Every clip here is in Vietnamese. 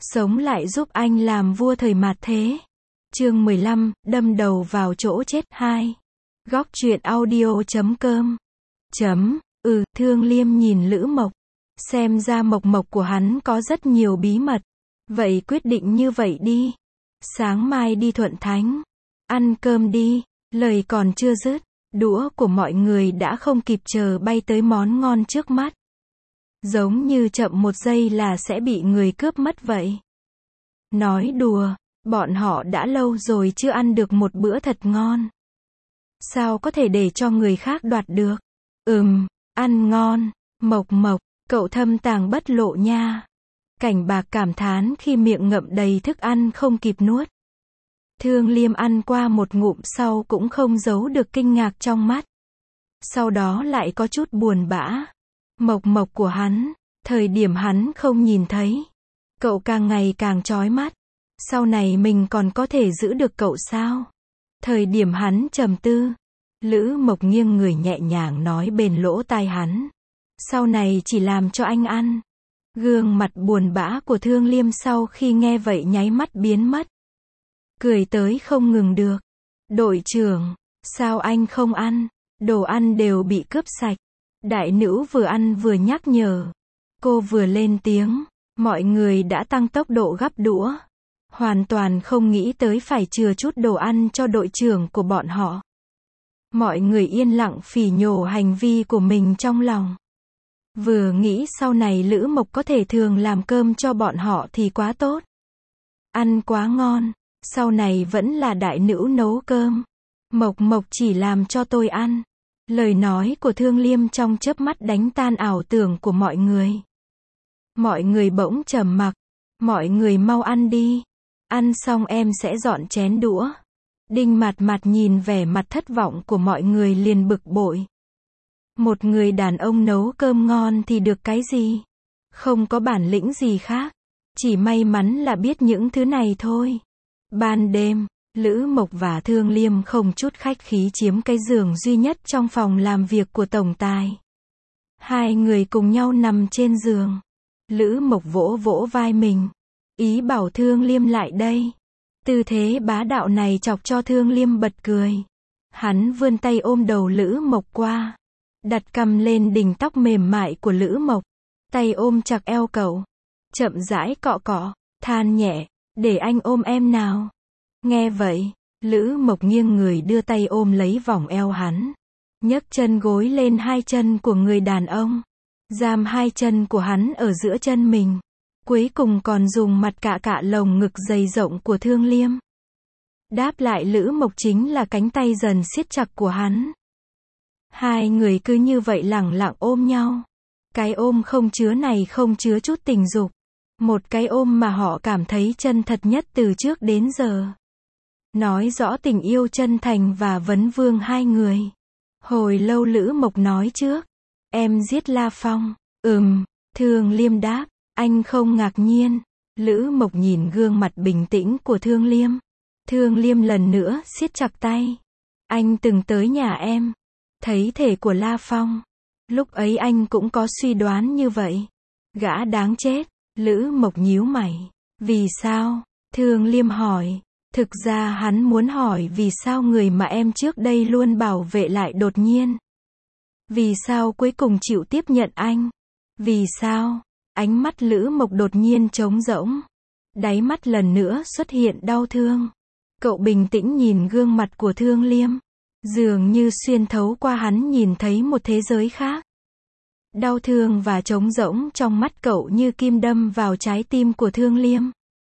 sống lại giúp anh làm vua thời mạt thế. Chương 15, đâm đầu vào chỗ chết 2. Góc truyện audio.com. Thương Liêm nhìn Lữ Mộc. Xem ra Mộc Mộc của hắn có rất nhiều bí mật. Vậy quyết định như vậy đi. Sáng mai đi Thuận Thánh. Ăn cơm đi. Lời còn chưa dứt, đũa của mọi người đã không kịp chờ bay tới món ngon trước mắt. Giống như chậm một giây là sẽ bị người cướp mất vậy. Nói đùa, bọn họ đã lâu rồi chưa ăn được một bữa thật ngon. Sao có thể để cho người khác đoạt được? Ăn ngon, Mộc Mộc, cậu thâm tàng bất lộ nha. Cảnh Bạc cảm thán khi miệng ngậm đầy thức ăn không kịp nuốt. Thương Liêm ăn qua một ngụm sau cũng không giấu được kinh ngạc trong mắt. Sau đó lại có chút buồn bã. Mộc Mộc của hắn, thời điểm hắn không nhìn thấy, cậu càng ngày càng chói mắt. Sau này mình còn có thể giữ được cậu sao? Thời điểm hắn trầm tư, Lữ Mộc nghiêng người nhẹ nhàng nói bên lỗ tai hắn. Sau này chỉ làm cho anh ăn. Gương mặt buồn bã của Thương Liêm sau khi nghe vậy nháy mắt biến mất. Cười tới không ngừng được. Đội trưởng, sao anh không ăn? Đồ ăn đều bị cướp sạch. Đại nữ vừa ăn vừa nhắc nhở. Cô vừa lên tiếng, mọi người đã tăng tốc độ gắp đũa. Hoàn toàn không nghĩ tới phải chừa chút đồ ăn cho đội trưởng của bọn họ. Mọi người yên lặng phỉ nhổ hành vi của mình trong lòng. Vừa nghĩ sau này Lữ Mộc có thể thường làm cơm cho bọn họ thì quá tốt. Ăn quá ngon, sau này vẫn là đại nữ nấu cơm. Mộc Mộc chỉ làm cho tôi ăn. Lời nói của Thương Liêm trong chớp mắt đánh tan ảo tưởng của mọi người. Mọi người bỗng trầm mặc. Mọi người mau ăn đi. Ăn xong em sẽ dọn chén đũa. Đinh Mạt Mạt nhìn vẻ mặt thất vọng của mọi người liền bực bội. Một người đàn ông nấu cơm ngon thì được cái gì? Không có bản lĩnh gì khác. Chỉ may mắn là biết những thứ này thôi. Ban đêm, Lữ Mộc và Thương Liêm không chút khách khí chiếm cái giường duy nhất trong phòng làm việc của tổng tài. Hai người cùng nhau nằm trên giường. Lữ Mộc vỗ vỗ vai mình. Ý bảo Thương Liêm lại đây. Tư thế bá đạo này chọc cho Thương Liêm bật cười. Hắn vươn tay ôm đầu Lữ Mộc qua. Đặt cằm lên đỉnh tóc mềm mại của Lữ Mộc. Tay ôm chặt eo cậu. Chậm rãi cọ cọ, than nhẹ, để anh ôm em nào. Nghe vậy, Lữ Mộc nghiêng người đưa tay ôm lấy vòng eo hắn. Nhấc chân gối lên hai chân của người đàn ông. Giam hai chân của hắn ở giữa chân mình. Cuối cùng còn dùng mặt cạ cạ lồng ngực dày rộng của Thương Liêm. Đáp lại Lữ Mộc chính là cánh tay dần siết chặt của hắn. Hai người cứ như vậy lẳng lặng ôm nhau. Cái ôm không chứa này không chứa chút tình dục. Một cái ôm mà họ cảm thấy chân thật nhất từ trước đến giờ. Nói rõ tình yêu chân thành và vấn vương hai người. Hồi lâu Lữ Mộc nói trước. Em giết La Phong. Thương Liêm đáp. Anh không ngạc nhiên. Lữ Mộc nhìn gương mặt bình tĩnh của Thương Liêm. Thương Liêm lần nữa siết chặt tay. Anh từng tới nhà em. Thấy thể của La Phong. Lúc ấy anh cũng có suy đoán như vậy. Gã đáng chết. Lữ Mộc nhíu mày. Vì sao? Thương Liêm hỏi. Thực ra hắn muốn hỏi vì sao người mà em trước đây luôn bảo vệ lại đột nhiên. Vì sao cuối cùng chịu tiếp nhận anh? Vì sao? Ánh mắt Lữ Mộc đột nhiên trống rỗng. Đáy mắt lần nữa xuất hiện đau thương. Cậu bình tĩnh nhìn gương mặt của Thương Liêm. Dường như xuyên thấu qua hắn nhìn thấy một thế giới khác. Đau thương và trống rỗng trong mắt cậu như kim đâm vào trái tim của Thương Liêm.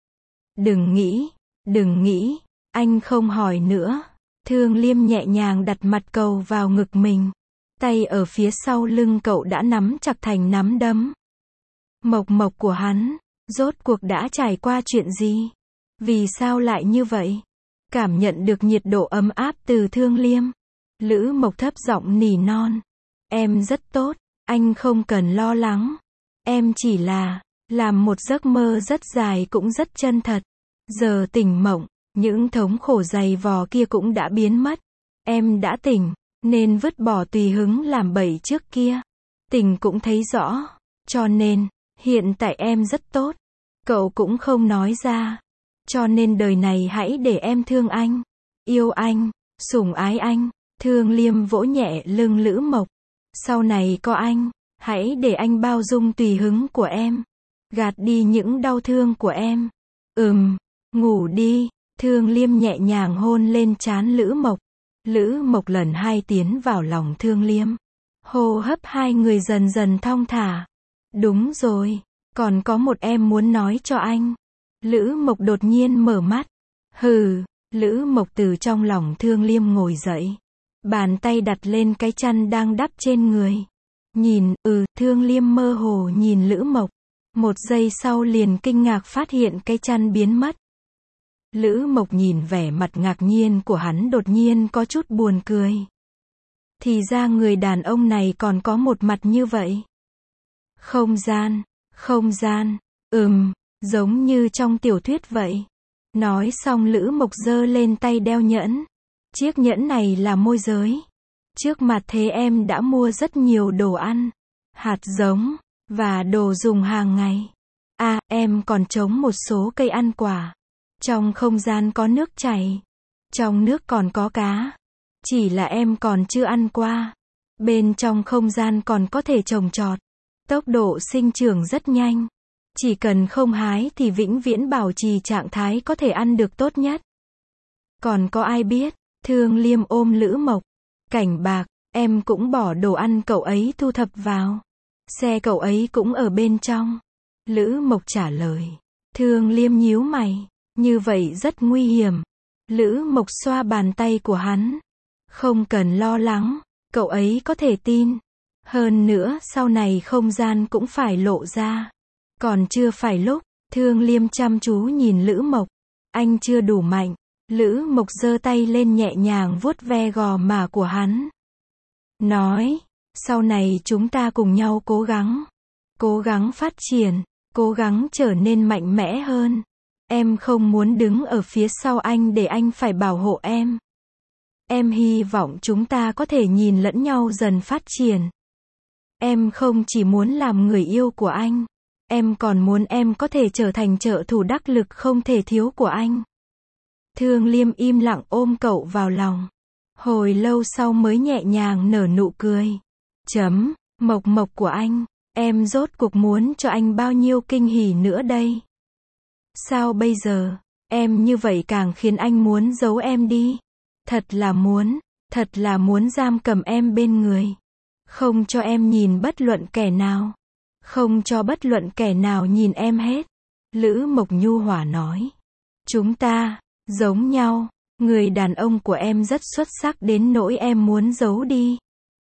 Đừng nghĩ, anh không hỏi nữa. Thương Liêm nhẹ nhàng đặt mặt cậu vào ngực mình. Tay ở phía sau lưng cậu đã nắm chặt thành nắm đấm. Mộc Mộc của hắn, rốt cuộc đã trải qua chuyện gì? Vì sao lại như vậy? Cảm nhận được nhiệt độ ấm áp từ Thương Liêm. Lữ Mộc thấp giọng nỉ non. Em rất tốt, anh không cần lo lắng. Em chỉ là, làm một giấc mơ rất dài cũng rất chân thật. Giờ tỉnh mộng, những thống khổ dày vò kia cũng đã biến mất. Em đã tỉnh, nên vứt bỏ tùy hứng làm bậy trước kia. Tỉnh cũng thấy rõ, cho nên, hiện tại em rất tốt. Cậu cũng không nói ra. Cho nên đời này hãy để em thương anh, yêu anh, sủng ái anh. Thương Liêm vỗ nhẹ lưng Lữ Mộc. Sau này có anh, hãy để anh bao dung tùy hứng của em, gạt đi những đau thương của em. Ngủ đi. Thương Liêm nhẹ nhàng hôn lên trán Lữ Mộc. Lữ Mộc lần hai tiến vào lòng Thương Liêm. Hô hấp hai người dần dần thong thả. Đúng rồi, còn có một em muốn nói cho anh. Lữ Mộc đột nhiên mở mắt. Hừ. Lữ Mộc từ trong lòng Thương Liêm ngồi dậy. Bàn tay đặt lên cái chăn đang đắp trên người. Nhìn. Thương Liêm mơ hồ nhìn Lữ Mộc. Một giây sau liền kinh ngạc phát hiện cái chăn biến mất. Lữ Mộc nhìn vẻ mặt ngạc nhiên của hắn đột nhiên có chút buồn cười. Thì ra người đàn ông này còn có một mặt như vậy. Không gian. Giống như trong tiểu thuyết vậy. Nói xong Lữ Mộc giơ lên tay đeo nhẫn. Chiếc nhẫn này là môi giới. Trước mặt thế em đã mua rất nhiều đồ ăn, hạt giống, và đồ dùng hàng ngày. Em còn trồng một số cây ăn quả. Trong không gian có nước chảy. Trong nước còn có cá. Chỉ là em còn chưa ăn qua. Bên trong không gian còn có thể trồng trọt. Tốc độ sinh trưởng rất nhanh. Chỉ cần không hái thì vĩnh viễn bảo trì trạng thái có thể ăn được tốt nhất. Còn có ai biết? Thương Liêm ôm Lữ Mộc. Cảnh bạc, em cũng bỏ đồ ăn cậu ấy thu thập vào. Xe cậu ấy cũng ở bên trong. Lữ Mộc trả lời. Thương Liêm nhíu mày. Như vậy rất nguy hiểm. Lữ Mộc xoa bàn tay của hắn. Không cần lo lắng, cậu ấy có thể tin. Hơn nữa sau này không gian cũng phải lộ ra. Còn chưa phải lúc. Thương Liêm chăm chú nhìn Lữ Mộc. Anh chưa đủ mạnh. Lữ Mộc giơ tay lên nhẹ nhàng vuốt ve gò má của hắn. Nói, sau này chúng ta cùng nhau cố gắng. Cố gắng phát triển, cố gắng trở nên mạnh mẽ hơn. Em không muốn đứng ở phía sau anh để anh phải bảo hộ em. Em hy vọng chúng ta có thể nhìn lẫn nhau dần phát triển. Em không chỉ muốn làm người yêu của anh. Em còn muốn em có thể trở thành trợ thủ đắc lực không thể thiếu của anh. Thương Liêm im lặng ôm cậu vào lòng. Hồi lâu sau mới nhẹ nhàng nở nụ cười. Mộc Mộc của anh, em rốt cuộc muốn cho anh bao nhiêu kinh hỉ nữa đây? Sao bây giờ, em như vậy càng khiến anh muốn giấu em đi. Thật là muốn giam cầm em bên người. Không cho em nhìn bất luận kẻ nào. Không cho bất luận kẻ nào nhìn em hết. Lữ Mộc nhu hòa nói. Chúng ta giống nhau, người đàn ông của em rất xuất sắc đến nỗi em muốn giấu đi.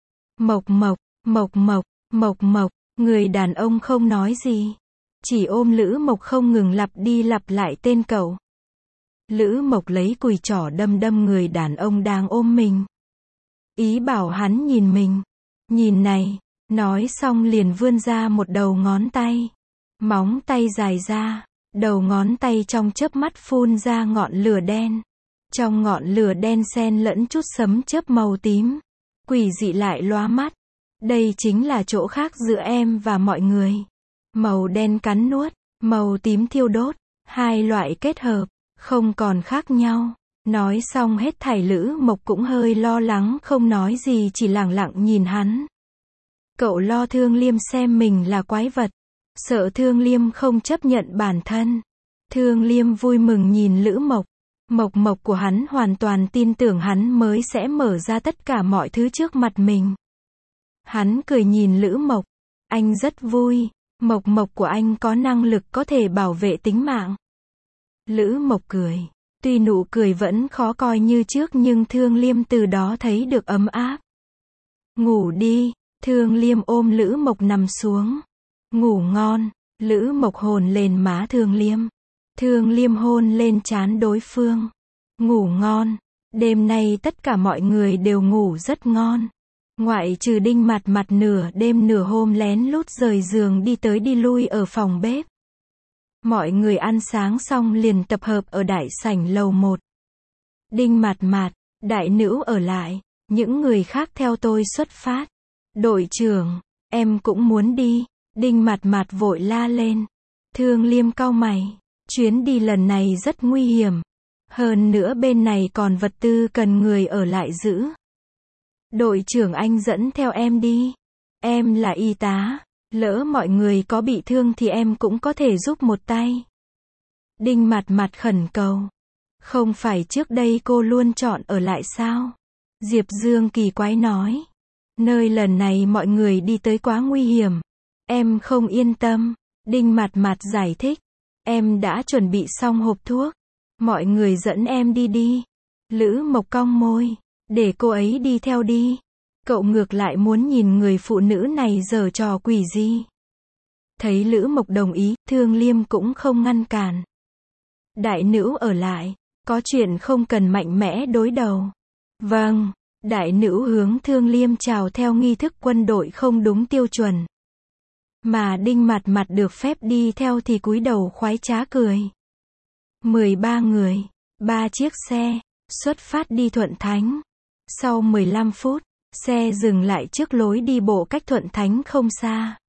Mộc Mộc, người đàn ông không nói gì. Chỉ ôm Lữ Mộc không ngừng lặp đi lặp lại tên cậu. Lữ Mộc lấy cùi trỏ đâm người đàn ông đang ôm mình. Ý bảo hắn nhìn mình. Nhìn này, nói xong liền vươn ra một đầu ngón tay. Móng tay dài ra. Đầu ngón tay trong chớp mắt phun ra ngọn lửa đen. Trong ngọn lửa đen xen lẫn chút sấm chớp màu tím. Quỷ dị lại lóa mắt. Đây chính là chỗ khác giữa em và mọi người. Màu đen cắn nuốt, màu tím thiêu đốt. Hai loại kết hợp, không còn khác nhau. Nói xong hết thảy Lữ Mộc cũng hơi lo lắng không nói gì chỉ lẳng lặng nhìn hắn. Cậu lo Thương Liêm xem mình là quái vật. Sợ Thương Liêm không chấp nhận bản thân. Thương Liêm vui mừng nhìn Lữ Mộc. Mộc của hắn hoàn toàn tin tưởng hắn mới sẽ mở ra tất cả mọi thứ trước mặt mình. Hắn cười nhìn Lữ Mộc. Anh rất vui. Mộc của anh có năng lực có thể bảo vệ tính mạng. Lữ Mộc cười. Tuy nụ cười vẫn khó coi như trước nhưng Thương Liêm từ đó thấy được ấm áp. Ngủ đi. Thương Liêm ôm Lữ Mộc nằm xuống. Ngủ ngon. Lữ Mộc hôn lên má Thương Liêm. Thương Liêm hôn lên trán đối phương. Ngủ ngon. Đêm nay tất cả mọi người đều ngủ rất ngon. Ngoại trừ Đinh Mặt Mặt nửa đêm nửa hôm lén lút rời giường đi tới đi lui ở phòng bếp. Mọi người ăn sáng xong liền tập hợp ở đại sảnh lầu 1. Đinh Mặt Mặt, đại nữ ở lại. Những người khác theo tôi xuất phát. Đội trưởng, em cũng muốn đi. Đinh Mặt Mặt vội la lên. Thương Liêm cau mày. Chuyến đi lần này rất nguy hiểm. Hơn nữa bên này còn vật tư cần người ở lại giữ. Đội trưởng anh dẫn theo em đi. Em là y tá. Lỡ mọi người có bị thương thì em cũng có thể giúp một tay. Đinh Mạt Mạt khẩn cầu. Không phải trước đây cô luôn chọn ở lại sao? Diệp Dương kỳ quái nói. Nơi lần này mọi người đi tới quá nguy hiểm. Em không yên tâm. Đinh Mạt Mạt giải thích. Em đã chuẩn bị xong hộp thuốc. Mọi người dẫn em đi đi. Lữ Mộc cong môi. Để cô ấy đi theo đi. Cậu ngược lại muốn nhìn người phụ nữ này giở trò quỷ gì. Thấy Lữ Mộc đồng ý, Thương Liêm cũng không ngăn cản. Đại nữ ở lại. Có chuyện không cần mạnh mẽ đối đầu. Vâng. Đại nữ hướng Thương Liêm chào theo nghi thức quân đội không đúng tiêu chuẩn. Mà Đinh Mạt Mạt được phép đi theo thì cúi đầu khoái trá cười. 13 người, 3 chiếc xe, xuất phát đi Thuận Thánh. Sau 15 phút, xe dừng lại trước lối đi bộ cách Thuận Thánh không xa.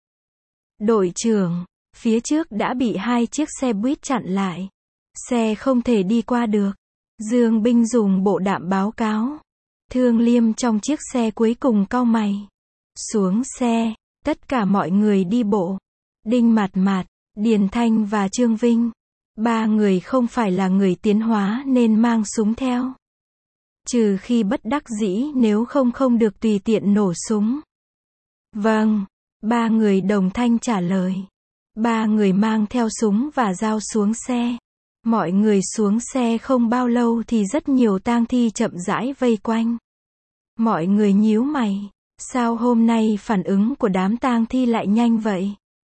Đội trưởng, phía trước đã bị 2 chiếc xe buýt chặn lại. Xe không thể đi qua được. Dương binh dùng bộ đàm báo cáo. Thương Liêm trong chiếc xe cuối cùng cau mày. Xuống xe, tất cả mọi người đi bộ. Đinh Mạt Mạt, Điền Thanh và Trương Vinh. 3 người không phải là người tiến hóa nên mang súng theo. Trừ khi bất đắc dĩ, nếu không được tùy tiện nổ súng. Vâng, 3 người đồng thanh trả lời. 3 người mang theo súng và dao xuống xe. Mọi người xuống xe không bao lâu thì rất nhiều tang thi chậm rãi vây quanh. Mọi người nhíu mày. Sao hôm nay phản ứng của đám tang thi lại nhanh vậy?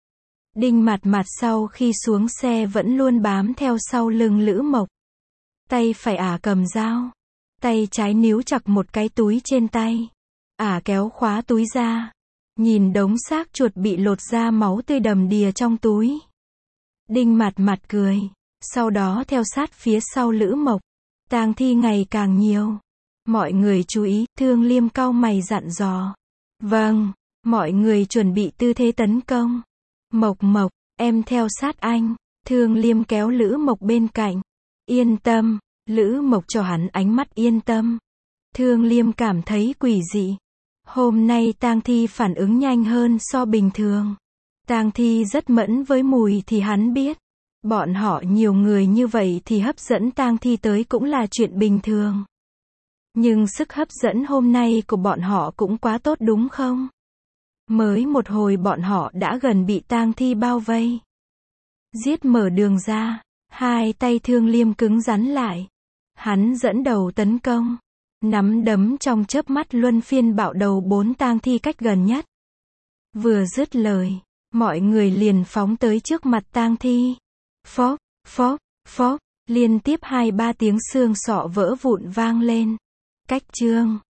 Đinh Mạt Mạt sau khi xuống xe vẫn luôn bám theo sau lưng Lữ Mộc. Tay phải cầm dao. Tay trái níu chặt một cái túi trên tay. Kéo khóa túi ra. Nhìn đống xác chuột bị lột ra máu tươi đầm đìa trong túi. Đinh Mạt Mạt cười. Sau đó theo sát phía sau Lữ Mộc. Tang thi ngày càng nhiều. Mọi người chú ý, Thương Liêm cau mày dặn dò. Vâng, mọi người chuẩn bị tư thế tấn công. Mộc, em theo sát anh. Thương Liêm kéo Lữ Mộc bên cạnh. Yên tâm. Lữ Mộc cho hắn ánh mắt yên tâm. Thương Liêm cảm thấy quỷ dị. Hôm nay tang thi phản ứng nhanh hơn so bình thường. Tang thi rất mẫn với mùi thì hắn biết. Bọn họ nhiều người như vậy thì hấp dẫn tang thi tới cũng là chuyện bình thường. Nhưng sức hấp dẫn hôm nay của bọn họ cũng quá tốt đúng không? Mới một hồi bọn họ đã gần bị tang thi bao vây. Giết mở đường ra. 2 tay Thương Liêm cứng rắn lại. Hắn dẫn đầu tấn công. Nắm đấm trong chớp mắt luân phiên bạo đầu 4 tang thi cách gần nhất. Vừa dứt lời, mọi người liền phóng tới trước mặt tang thi. Phốc, phốc, phốc, liên tiếp 2-3 tiếng xương sọ vỡ vụn vang lên. Cách chương